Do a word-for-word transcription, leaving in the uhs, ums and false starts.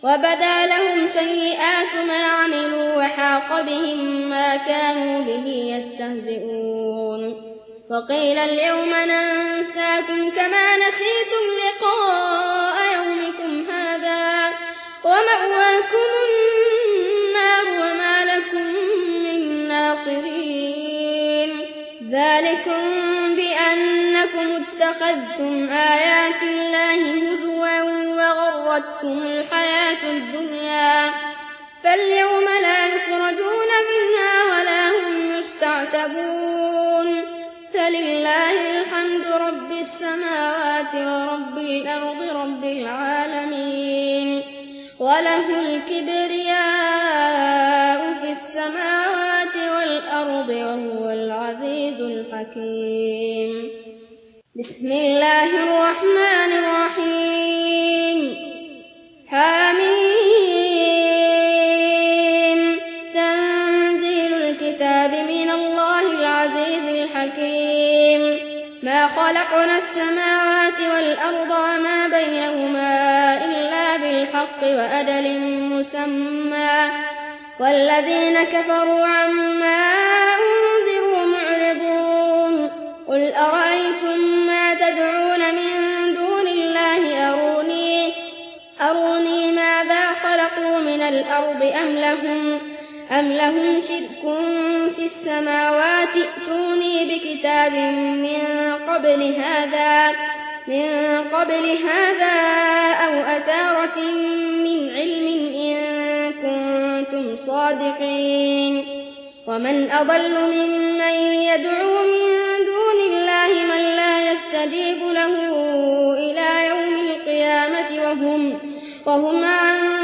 وبدا لهم سيئات ما عملوا وحاق بهم ما كانوا به يستهزئون وقيل اليوم ننساكم كما نسيتم لقاء يومكم هذا ومأواكم النار وما لكم من ناصرين ذلكم بأنكم اتخذتم آيات الله هزوا وغرتكم الحياة الدنيا فاليوم لا يخرجون منها ولا هم يستعتبون فلله الحمد رب السماوات ورب الأرض رب العالمين وله الكبرياء في السماوات والأرض وهو العزيز الحكيم بسم الله الرحمن الرحيم حميم تنزيل الكتاب من الله العزيز الحكيم ما خلقنا السماوات والأرض وما بينهما إلا بالحق وأجل مسمى والذين كفروا عما أنذروا معرضون قل أرأيتم ما تدعون من دون الله أروني, أروني ماذا خلقوا من الأرض أم لهم, أم لهم شرك في السماوات ائتوني بكتاب من قبل هذا من قبل هذا أو أثارة من علم إن كنتم صادقين ومن أضل ممن يدعو من دون الله من لا يستجيب له إلى يوم القيامة وهم, وهم عن